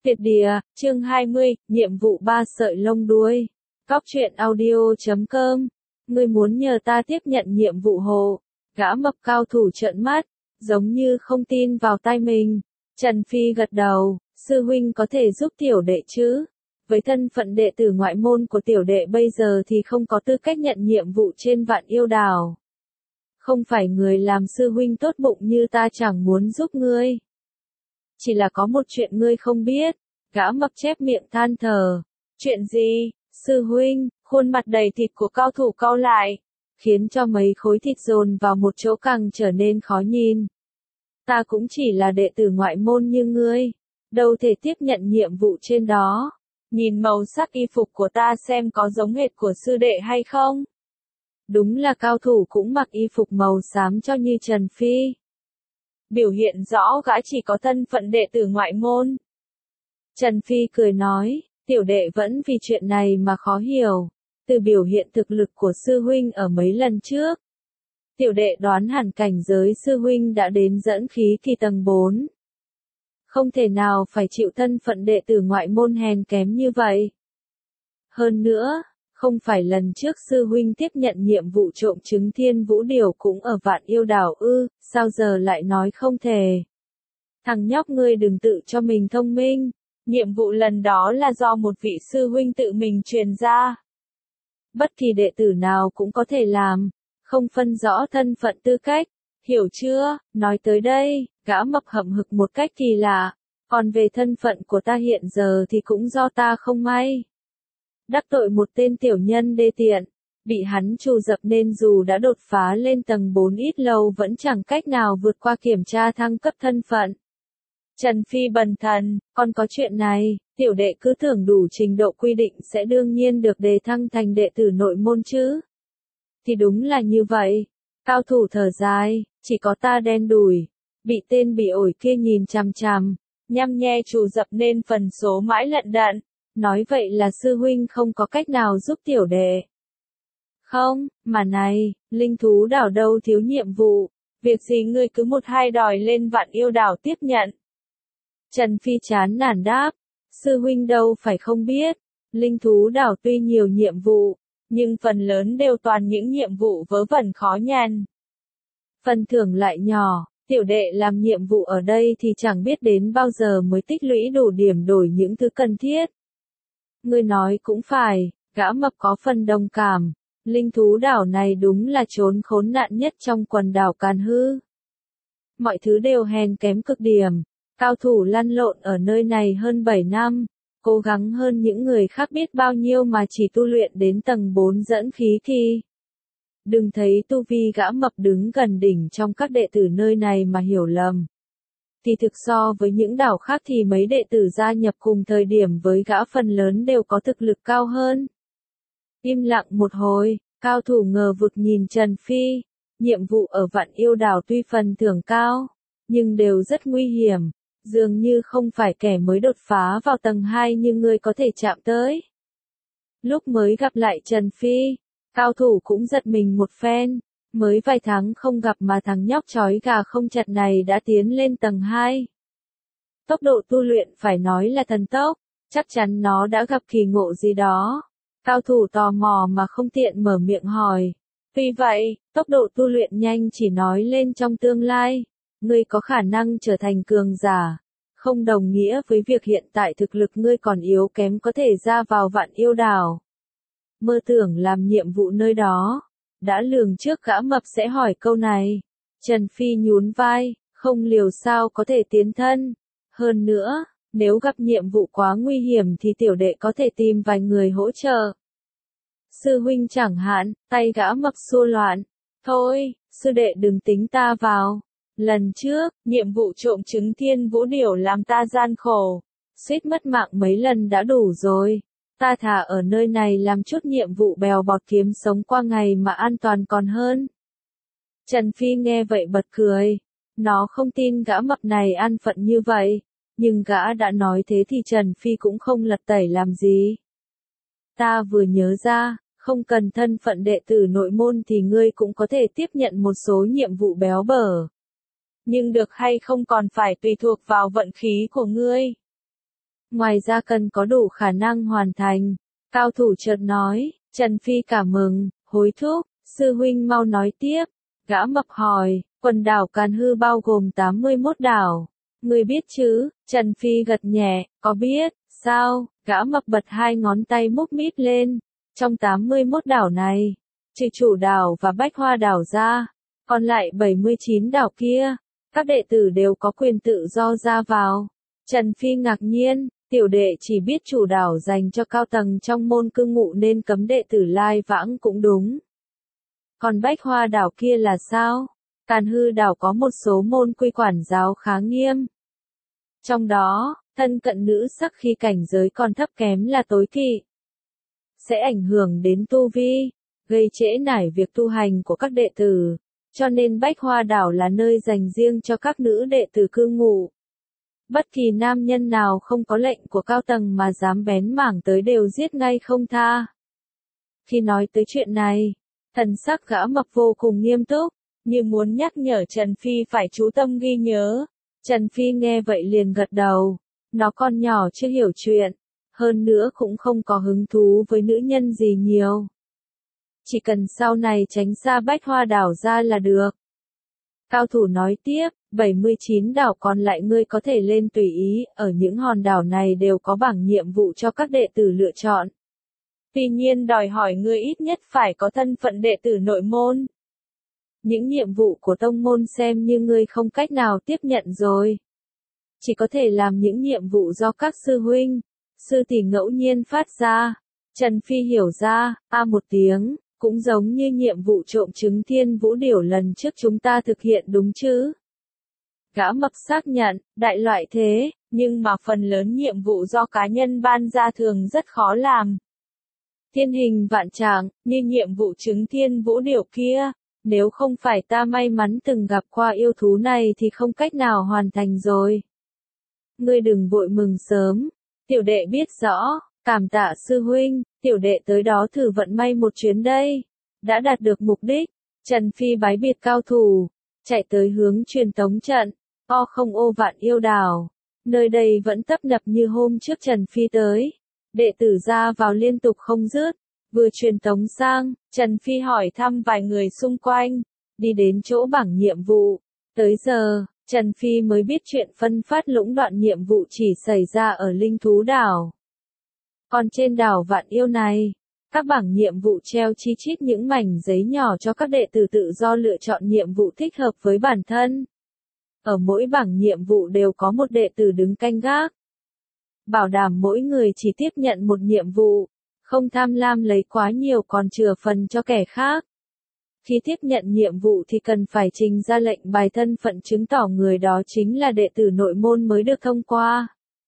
Tuyệt địa, chương 20, nhiệm vụ 3 sợi lông đuôi. Cóc truyện audio.com. Ngươi muốn nhờ ta tiếp nhận nhiệm vụ hộ. Gã mập cao thủ trợn mắt, giống như không tin vào tai mình. Trần Phi gật đầu, sư huynh có thể giúp tiểu đệ chứ? Với thân phận đệ tử ngoại môn của tiểu đệ bây giờ thì không có tư cách nhận nhiệm vụ trên Vạn Yêu Đảo. Không phải người làm sư huynh tốt bụng như ta chẳng muốn giúp ngươi. Chỉ là có một chuyện ngươi không biết. Gã mập chép miệng than thở. Chuyện gì, sư huynh? Khuôn mặt đầy thịt của cao thủ cau lại, khiến cho mấy khối thịt dồn vào một chỗ càng trở nên khó nhìn. Ta cũng chỉ là đệ tử ngoại môn như ngươi, đâu thể tiếp nhận nhiệm vụ trên đó. Nhìn màu sắc y phục của ta xem có giống hệt của sư đệ hay không? Đúng là cao thủ cũng mặc y phục màu xám cho như Trần Phi. Biểu hiện rõ gã chỉ có thân phận đệ tử ngoại môn. Trần Phi cười nói, tiểu đệ vẫn vì chuyện này mà khó hiểu. Từ biểu hiện thực lực của sư huynh ở mấy lần trước, tiểu đệ đoán hẳn cảnh giới sư huynh đã đến dẫn khí kỳ tầng 4. Không thể nào phải chịu thân phận đệ tử ngoại môn hèn kém như vậy. Hơn nữa, không phải lần trước sư huynh tiếp nhận nhiệm vụ trộm trứng Thiên Vũ Điểu cũng ở Vạn Yêu Đảo ư, sao giờ lại nói không thể? Thằng nhóc ngươi đừng tự cho mình thông minh, nhiệm vụ lần đó là do một vị sư huynh tự mình truyền ra. Bất kỳ đệ tử nào cũng có thể làm, không phân rõ thân phận tư cách, hiểu chưa? Nói tới đây, gã mập hậm hực một cách kỳ lạ, còn về thân phận của ta hiện giờ thì cũng do ta không may. Đắc tội một tên tiểu nhân đê tiện, bị hắn trù dập nên dù đã đột phá lên tầng 4 ít lâu vẫn chẳng cách nào vượt qua kiểm tra thăng cấp thân phận. Trần Phi bần thần, còn có chuyện này, tiểu đệ cứ tưởng đủ trình độ quy định sẽ đương nhiên được đề thăng thành đệ tử nội môn chứ. Thì đúng là như vậy, cao thủ thở dài, chỉ có ta đen đủi, bị tên bị ổi kia nhìn chằm chằm, nhăm nhe trù dập nên phần số mãi lận đận, nói vậy là sư huynh không có cách nào giúp tiểu đệ. Không, mà này, linh thú đảo đâu thiếu nhiệm vụ, việc gì ngươi cứ một hai đòi lên Vạn Yêu Đảo tiếp nhận. Trần Phi chán nản đáp, sư huynh đâu phải không biết, linh thú đảo tuy nhiều nhiệm vụ, nhưng phần lớn đều toàn những nhiệm vụ vớ vẩn khó nhằn. Phần thưởng lại nhỏ, tiểu đệ làm nhiệm vụ ở đây thì chẳng biết đến bao giờ mới tích lũy đủ điểm đổi những thứ cần thiết. Ngươi nói cũng phải, gã mập có phần đồng cảm, linh thú đảo này đúng là chốn khốn nạn nhất trong quần đảo Càn Hư. Mọi thứ đều hèn kém cực điểm. Cao thủ lăn lộn ở nơi này hơn 7 năm, cố gắng hơn những người khác biết bao nhiêu mà chỉ tu luyện đến tầng 4 dẫn khí kỳ. Đừng thấy tu vi gã mập đứng gần đỉnh trong các đệ tử nơi này mà hiểu lầm. Thì thực so với những đảo khác thì mấy đệ tử gia nhập cùng thời điểm với gã phần lớn đều có thực lực cao hơn. Im lặng một hồi, cao thủ ngờ vực nhìn Trần Phi, nhiệm vụ ở Vạn Yêu Đảo tuy phần thưởng cao, nhưng đều rất nguy hiểm. Dường như không phải kẻ mới đột phá vào tầng 2 như ngươi có thể chạm tới. Lúc mới gặp lại Trần Phi, cao thủ cũng giật mình một phen, mới vài tháng không gặp mà thằng nhóc chói gà không chặt này đã tiến lên tầng 2. Tốc độ tu luyện phải nói là thần tốc, chắc chắn nó đã gặp kỳ ngộ gì đó. Cao thủ tò mò mà không tiện mở miệng hỏi. Tuy vậy, tốc độ tu luyện nhanh chỉ nói lên trong tương lai. Ngươi có khả năng trở thành cường giả, không đồng nghĩa với việc hiện tại thực lực ngươi còn yếu kém có thể ra vào Vạn Yêu Đảo. Mơ tưởng làm nhiệm vụ nơi đó, đã lường trước gã mập sẽ hỏi câu này. Trần Phi nhún vai, không liều sao có thể tiến thân. Hơn nữa, nếu gặp nhiệm vụ quá nguy hiểm thì tiểu đệ có thể tìm vài người hỗ trợ. Sư huynh chẳng hạn, tay gã mập xua loạn. Thôi, sư đệ đừng tính ta vào. Lần trước, nhiệm vụ trộm trứng Thiên Vũ Điểu làm ta gian khổ, suýt mất mạng mấy lần đã đủ rồi. Ta thà ở nơi này làm chút nhiệm vụ bèo bọt kiếm sống qua ngày mà an toàn còn hơn. Trần Phi nghe vậy bật cười. Nó không tin gã mập này an phận như vậy, nhưng gã đã nói thế thì Trần Phi cũng không lật tẩy làm gì. Ta vừa nhớ ra, không cần thân phận đệ tử nội môn thì ngươi cũng có thể tiếp nhận một số nhiệm vụ béo bở. Nhưng được hay không còn phải tùy thuộc vào vận khí của ngươi. ngoài ra cần có đủ khả năng hoàn thành. Cao thủ chợt nói, Trần Phi cảm mừng, hối thúc, sư huynh mau nói tiếp. Gã mập hỏi, quần đảo Càn Hư bao gồm 81 đảo. Ngươi biết chứ? Trần Phi gật nhẹ, có biết, sao? Gã mập bật hai ngón tay múc mít lên. Trong 81 đảo này, trừ chủ đảo và Bách Hoa đảo ra, còn lại 79 đảo kia, các đệ tử đều có quyền tự do ra vào. Trần Phi ngạc nhiên, tiểu đệ chỉ biết chủ đảo dành cho cao tầng trong môn cư ngụ nên cấm đệ tử lai vãng cũng đúng. Còn Bách Hoa đảo kia là sao? Càn Hư đảo có một số môn quy quản giáo khá nghiêm. Trong đó, thân cận nữ sắc khi cảnh giới còn thấp kém là tối kỵ. Sẽ ảnh hưởng đến tu vi, gây trễ nải việc tu hành của các đệ tử, cho nên Bách Hoa đảo là nơi dành riêng cho các nữ đệ tử cư ngụ. Bất kỳ nam nhân nào không có lệnh của cao tầng mà dám bén mảng tới đều giết ngay không tha. Khi nói tới chuyện này, thần sắc gã mập vô cùng nghiêm túc, như muốn nhắc nhở Trần Phi phải chú tâm ghi nhớ. Trần Phi nghe vậy liền gật đầu, nó còn nhỏ chưa hiểu chuyện, hơn nữa cũng không có hứng thú với nữ nhân gì nhiều. Chỉ cần sau này tránh xa Bách Hoa đảo ra là được. Cao thủ nói tiếp, 79 đảo còn lại ngươi có thể lên tùy ý, ở những hòn đảo này đều có bảng nhiệm vụ cho các đệ tử lựa chọn. Tuy nhiên đòi hỏi ngươi ít nhất phải có thân phận đệ tử nội môn. Những nhiệm vụ của tông môn xem như ngươi không cách nào tiếp nhận rồi. Chỉ có thể làm những nhiệm vụ do các sư huynh, sư tỷ ngẫu nhiên phát ra. Trần Phi hiểu ra, một tiếng, cũng giống như nhiệm vụ trộm trứng Thiên Vũ Điểu lần trước chúng ta thực hiện đúng chứ? Gã mập xác nhận, đại loại thế, nhưng mà phần lớn nhiệm vụ do cá nhân ban ra thường rất khó làm. Thiên hình vạn trạng, như nhiệm vụ trứng Thiên Vũ Điểu kia, nếu không phải ta may mắn từng gặp qua yêu thú này thì không cách nào hoàn thành rồi. Ngươi đừng vội mừng sớm, tiểu đệ biết rõ, cảm tạ sư huynh, tiểu đệ tới đó thử vận may một chuyến đây. Đã đạt được mục đích, Trần Phi bái biệt cao thủ, chạy tới hướng truyền tống trận, không ô vạn yêu đảo. Nơi đây vẫn tấp nập như hôm trước Trần Phi tới. Đệ tử ra vào liên tục không dứt, vừa truyền tống sang, Trần Phi hỏi thăm vài người xung quanh, đi đến chỗ bảng nhiệm vụ. Tới giờ, Trần Phi mới biết chuyện phân phát lũng đoạn nhiệm vụ chỉ xảy ra ở Linh Thú đảo. Còn trên đảo Vạn Yêu này, các bảng nhiệm vụ treo chi chít những mảnh giấy nhỏ cho các đệ tử tự do lựa chọn nhiệm vụ thích hợp với bản thân. Ở mỗi bảng nhiệm vụ đều có một đệ tử đứng canh gác. Bảo đảm mỗi người chỉ tiếp nhận một nhiệm vụ, không tham lam lấy quá nhiều còn chừa phần cho kẻ khác. Khi tiếp nhận nhiệm vụ thì cần phải trình ra lệnh bài thân phận chứng tỏ người đó chính là đệ tử nội môn mới được thông qua.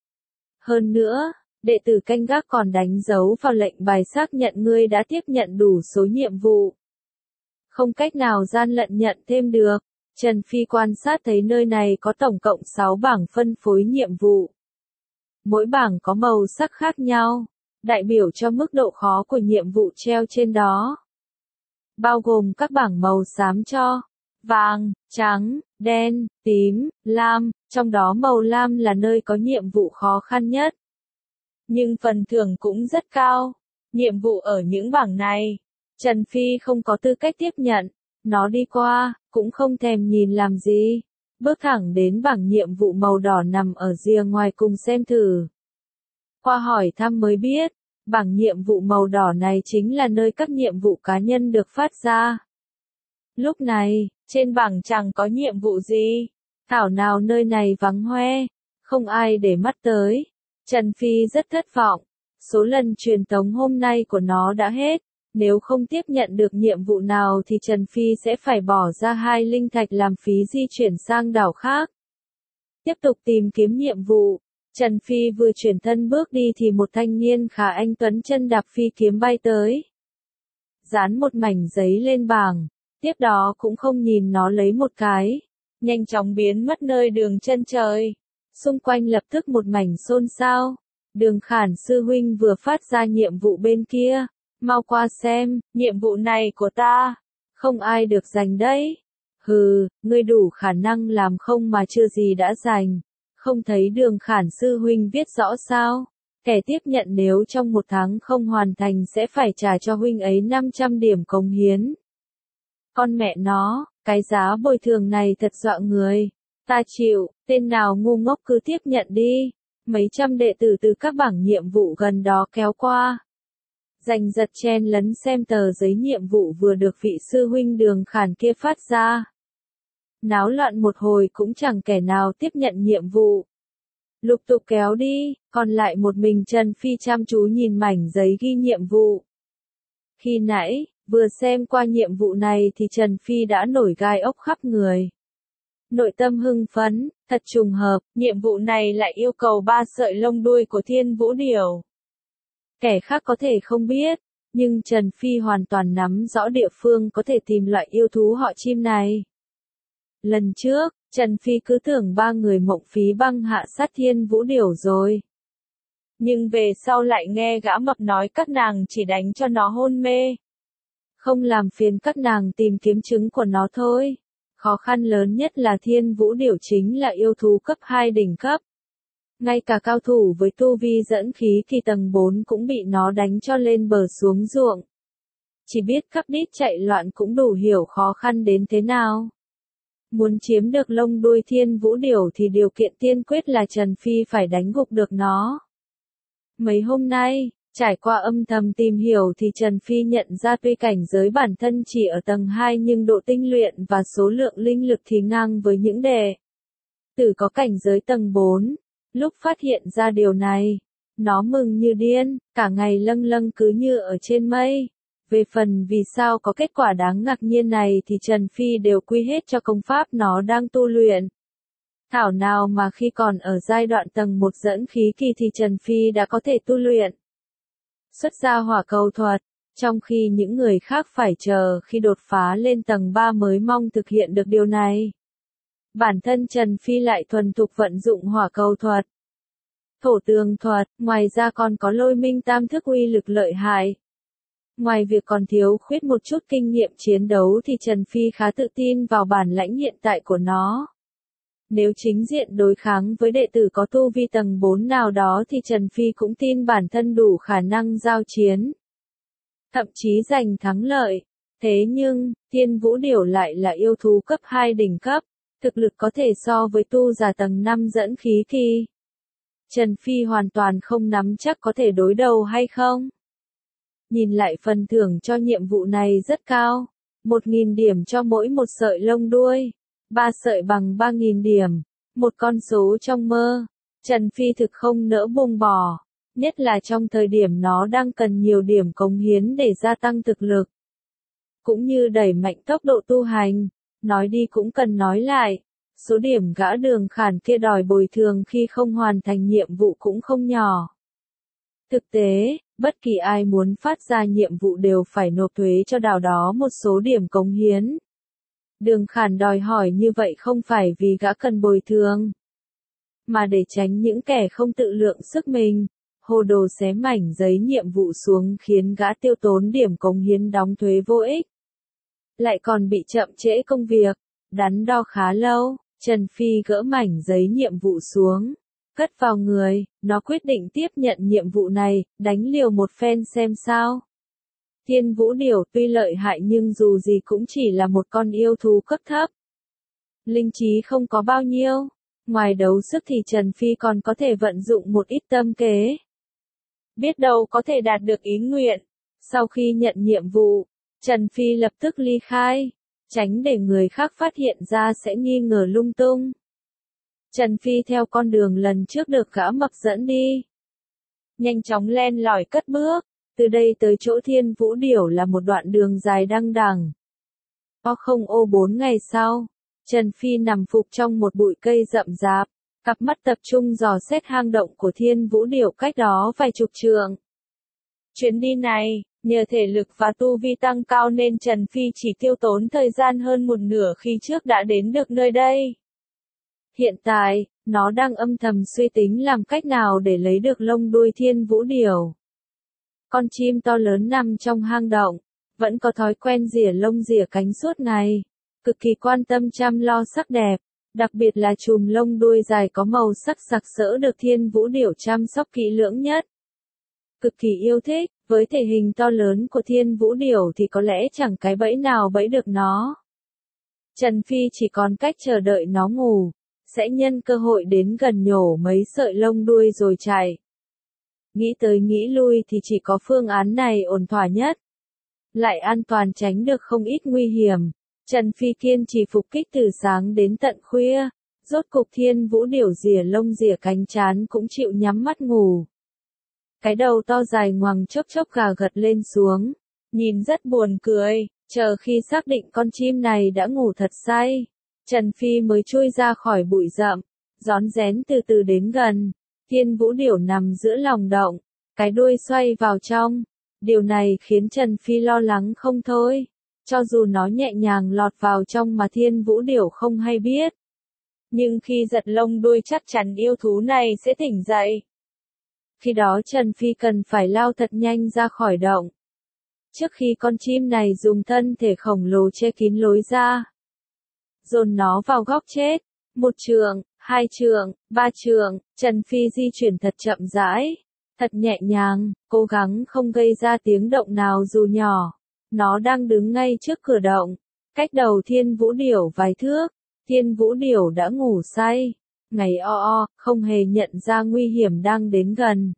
Hơn nữa, đệ tử canh gác còn đánh dấu vào lệnh bài xác nhận ngươi đã tiếp nhận đủ số nhiệm vụ. Không cách nào gian lận nhận thêm được. Trần Phi quan sát thấy nơi này có tổng cộng 6 bảng phân phối nhiệm vụ. Mỗi bảng có màu sắc khác nhau, đại biểu cho mức độ khó của nhiệm vụ treo trên đó. Bao gồm các bảng màu xám cho, vàng, trắng, đen, tím, lam, trong đó màu lam là nơi có nhiệm vụ khó khăn nhất. Nhưng phần thưởng cũng rất cao. Nhiệm vụ ở những bảng này, Trần Phi không có tư cách tiếp nhận, nó đi qua, cũng không thèm nhìn làm gì. Bước thẳng đến bảng nhiệm vụ màu đỏ nằm ở rìa ngoài cùng xem thử. Qua hỏi thăm mới biết, bảng nhiệm vụ màu đỏ này chính là nơi các nhiệm vụ cá nhân được phát ra. Lúc này, trên bảng chẳng có nhiệm vụ gì. Thảo nào nơi này vắng hoe, không ai để mắt tới. Trần Phi rất thất vọng. Số lần truyền tống hôm nay của nó đã hết. Nếu không tiếp nhận được nhiệm vụ nào thì Trần Phi sẽ phải bỏ ra 2 linh thạch làm phí di chuyển sang đảo khác. Tiếp tục tìm kiếm nhiệm vụ. Trần Phi vừa chuyển thân bước đi thì một thanh niên khá anh tuấn chân đạp phi kiếm bay tới. Dán một mảnh giấy lên bảng. Tiếp đó cũng không nhìn nó lấy một cái. Nhanh chóng biến mất nơi đường chân trời. Xung quanh lập tức một mảnh xôn xao. Đường Khản sư huynh vừa phát ra nhiệm vụ bên kia. Mau qua xem, nhiệm vụ này của ta. Không ai được giành đấy. Hừ, ngươi đủ khả năng làm không mà chưa gì đã giành. không thấy Đường Khản sư huynh viết rõ sao? Kẻ tiếp nhận nếu trong 1 tháng không hoàn thành sẽ phải trả cho huynh ấy 500 điểm cống hiến. Con mẹ nó, cái giá bồi thường này thật dọa người. Ta chịu, tên nào ngu ngốc cứ tiếp nhận đi. Mấy trăm đệ tử từ các bảng nhiệm vụ gần đó kéo qua. Giành giật chen lấn xem tờ giấy nhiệm vụ vừa được vị sư huynh Đường Khản kia phát ra. Náo loạn một hồi cũng chẳng kẻ nào tiếp nhận nhiệm vụ. Lục tục kéo đi, còn lại một mình Trần Phi chăm chú nhìn mảnh giấy ghi nhiệm vụ. Khi nãy, vừa xem qua nhiệm vụ này thì Trần Phi đã nổi gai ốc khắp người. Nội tâm hưng phấn, thật trùng hợp, nhiệm vụ này lại yêu cầu 3 sợi lông đuôi của Thiên Vũ Điểu. Kẻ khác có thể không biết, nhưng Trần Phi hoàn toàn nắm rõ địa phương có thể tìm loại yêu thú họ chim này. Lần trước, Trần Phi cứ tưởng 3 người Mộng Phí Băng hạ sát Thiên Vũ Điểu rồi. Nhưng về sau lại nghe gã mập nói các nàng chỉ đánh cho nó hôn mê. Không làm phiền các nàng tìm kiếm trứng của nó thôi. Khó khăn lớn nhất là Thiên Vũ Điểu chính là yêu thú cấp 2 đỉnh cấp. Ngay cả cao thủ với tu vi dẫn khí kỳ tầng 4 cũng bị nó đánh cho lên bờ xuống ruộng. Chỉ biết cắp đít chạy loạn cũng đủ hiểu khó khăn đến thế nào. Muốn chiếm được lông đuôi Thiên Vũ Điểu thì điều kiện tiên quyết là Trần Phi phải đánh gục được nó. Mấy hôm nay, trải qua âm thầm tìm hiểu thì Trần Phi nhận ra tuy cảnh giới bản thân chỉ ở tầng 2 nhưng độ tinh luyện và số lượng linh lực thì ngang với những đệ tử có cảnh giới tầng 4. Lúc phát hiện ra điều này, nó mừng như điên, cả ngày lâng lâng cứ như ở trên mây. Về phần vì sao có kết quả đáng ngạc nhiên này thì Trần Phi đều quy hết cho công pháp nó đang tu luyện. Thảo nào mà khi còn ở giai đoạn tầng 1 dẫn khí kỳ thì Trần Phi đã có thể tu luyện. Xuất ra hỏa cầu thuật, trong khi những người khác phải chờ khi đột phá lên tầng 3 mới mong thực hiện được điều này. Bản thân Trần Phi lại thuần thục vận dụng hỏa cầu thuật, thổ tường thuật, ngoài ra còn có lôi minh tam thức uy lực lợi hại. Ngoài việc còn thiếu khuyết một chút kinh nghiệm chiến đấu thì Trần Phi khá tự tin vào bản lãnh hiện tại của nó. Nếu chính diện đối kháng với đệ tử có tu vi tầng 4 nào đó thì Trần Phi cũng tin bản thân đủ khả năng giao chiến. Thậm chí giành thắng lợi. Thế nhưng, Thiên Vũ Điểu lại là yêu thú cấp 2 đỉnh cấp, thực lực có thể so với tu giả tầng 5 dẫn khí kỳ. Trần Phi hoàn toàn không nắm chắc có thể đối đầu hay không. Nhìn lại phần thưởng cho nhiệm vụ này rất cao. 1.000 điểm cho mỗi một sợi lông đuôi. 3 sợi bằng 3.000 điểm. Một con số trong mơ. Trần Phi thực không nỡ buông bỏ. Nhất là trong thời điểm nó đang cần nhiều điểm cống hiến để gia tăng thực lực. Cũng như đẩy mạnh tốc độ tu hành. Nói đi cũng cần nói lại. Số điểm gã Đường Khản kia đòi bồi thường khi không hoàn thành nhiệm vụ cũng không nhỏ. Thực tế, bất kỳ ai muốn phát ra nhiệm vụ đều phải nộp thuế cho đào đó một số điểm cống hiến. Đường Khản đòi hỏi như vậy không phải vì gã cần bồi thường, mà để tránh những kẻ không tự lượng sức mình, hồ đồ xé mảnh giấy nhiệm vụ xuống khiến gã tiêu tốn điểm cống hiến đóng thuế vô ích. Lại còn bị chậm trễ công việc, đắn đo khá lâu, Trần Phi gỡ mảnh giấy nhiệm vụ xuống, cất vào người, nó quyết định tiếp nhận nhiệm vụ này, đánh liều một phen xem sao. Thiên Vũ Điểu tuy lợi hại nhưng dù gì cũng chỉ là một con yêu thú cấp thấp. Linh trí không có bao nhiêu, ngoài đấu sức thì Trần Phi còn có thể vận dụng một ít tâm kế. Biết đâu có thể đạt được ý nguyện. Sau khi nhận nhiệm vụ, Trần Phi lập tức ly khai, tránh để người khác phát hiện ra sẽ nghi ngờ lung tung. Trần Phi theo con đường lần trước được gã mập dẫn đi. Nhanh chóng len lỏi cất bước, từ đây tới chỗ Thiên Vũ Điểu là một đoạn đường dài đăng đằng. O 4 ngày sau, Trần Phi nằm phục trong một bụi cây rậm rạp, cặp mắt tập trung dò xét hang động của Thiên Vũ Điểu cách đó vài chục trượng. Chuyến đi này, nhờ thể lực và tu vi tăng cao nên Trần Phi chỉ tiêu tốn thời gian hơn một nửa khi trước đã đến được nơi đây. Hiện tại, nó đang âm thầm suy tính làm cách nào để lấy được lông đuôi Thiên Vũ Điểu. Con chim to lớn nằm trong hang động, vẫn có thói quen rỉa lông rỉa cánh suốt ngày, cực kỳ quan tâm chăm lo sắc đẹp. Đặc biệt là chùm lông đuôi dài có màu sắc sặc sỡ được Thiên Vũ Điểu chăm sóc kỹ lưỡng nhất. Cực kỳ yêu thích, với thể hình to lớn của Thiên Vũ Điểu thì có lẽ chẳng cái bẫy nào bẫy được nó. Trần Phi chỉ còn cách chờ đợi nó ngủ, sẽ nhân cơ hội đến gần nhổ mấy sợi lông đuôi rồi chạy. Nghĩ tới nghĩ lui thì chỉ có phương án này ổn thỏa nhất. Lại an toàn tránh được không ít nguy hiểm. Trần Phi kiên trì phục kích từ sáng đến tận khuya. Rốt cục Thiên Vũ Điểu rỉa lông rỉa cánh trán cũng chịu nhắm mắt ngủ. Cái đầu to dài ngoằng chốc chốc gà gật lên xuống. Nhìn rất buồn cười. Chờ khi xác định con chim này đã ngủ thật say, Trần Phi mới chui ra khỏi bụi rậm, rón rén từ từ đến gần. Thiên Vũ Điểu nằm giữa lòng động, cái đuôi xoay vào trong. Điều này khiến Trần Phi lo lắng không thôi. Cho dù nó nhẹ nhàng lọt vào trong mà Thiên Vũ Điểu không hay biết. Nhưng khi giật lông đuôi chắc chắn yêu thú này sẽ tỉnh dậy. Khi đó Trần Phi cần phải lao thật nhanh ra khỏi động. Trước khi con chim này dùng thân thể khổng lồ che kín lối ra. Dồn nó vào góc chết. 1 trượng, 2 trượng, 3 trượng, Trần Phi di chuyển thật chậm rãi, thật nhẹ nhàng, cố gắng không gây ra tiếng động nào dù nhỏ. Nó đang đứng ngay trước cửa động, cách đầu Thiên Vũ Điểu vài thước. Thiên Vũ Điểu đã ngủ say, ngáy o o, không hề nhận ra nguy hiểm đang đến gần.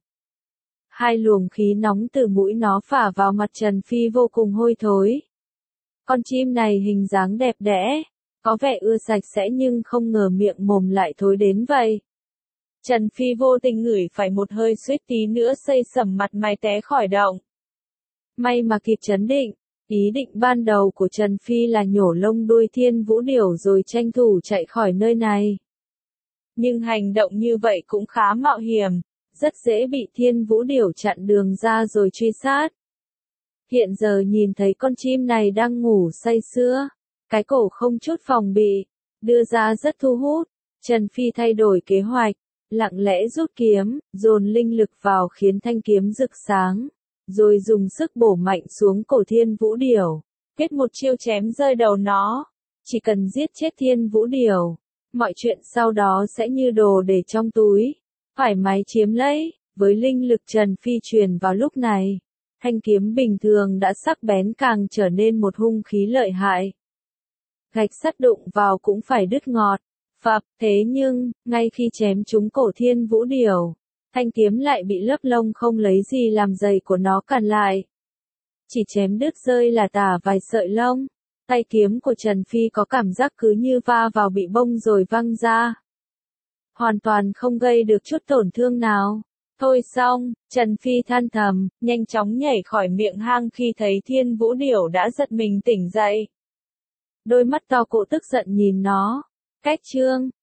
Hai luồng khí nóng từ mũi nó phả vào mặt Trần Phi vô cùng hôi thối. Con chim này hình dáng đẹp đẽ, có vẻ ưa sạch sẽ nhưng không ngờ miệng mồm lại thối đến vậy. Trần Phi vô tình ngửi phải một hơi suýt tí nữa xây sẩm mặt mày té khỏi động. May mà kịp trấn định, ý định ban đầu của Trần Phi là nhổ lông đuôi Thiên Vũ Điểu rồi tranh thủ chạy khỏi nơi này. Nhưng hành động như vậy cũng khá mạo hiểm, rất dễ bị Thiên Vũ Điểu chặn đường ra rồi truy sát. Hiện giờ nhìn thấy con chim này đang ngủ say sưa, cái cổ không chút phòng bị, đưa ra rất thu hút. Trần Phi thay đổi kế hoạch, lặng lẽ rút kiếm, dồn linh lực vào khiến thanh kiếm rực sáng, rồi dùng sức bổ mạnh xuống cổ Thiên Vũ Điểu, kết một chiêu chém rơi đầu nó. Chỉ cần giết chết Thiên Vũ Điểu, mọi chuyện sau đó sẽ như đồ để trong túi, thoải mái chiếm lấy. Với linh lực Trần Phi truyền vào lúc này, thanh kiếm bình thường đã sắc bén càng trở nên một hung khí lợi hại. Gạch sắt đụng vào cũng phải đứt ngọt. Phập, thế nhưng, ngay khi chém trúng cổ Thiên Vũ Điểu, thanh kiếm lại bị lớp lông không lấy gì làm dày của nó cản lại. Chỉ chém đứt rơi là tả vài sợi lông, tay kiếm của Trần Phi có cảm giác cứ như va vào bị bông rồi văng ra. Hoàn toàn không gây được chút tổn thương nào. Thôi xong, Trần Phi than thầm, nhanh chóng nhảy khỏi miệng hang khi thấy Thiên Vũ Điểu đã giật mình tỉnh dậy. Đôi mắt to cụ tức giận nhìn nó. Cách chương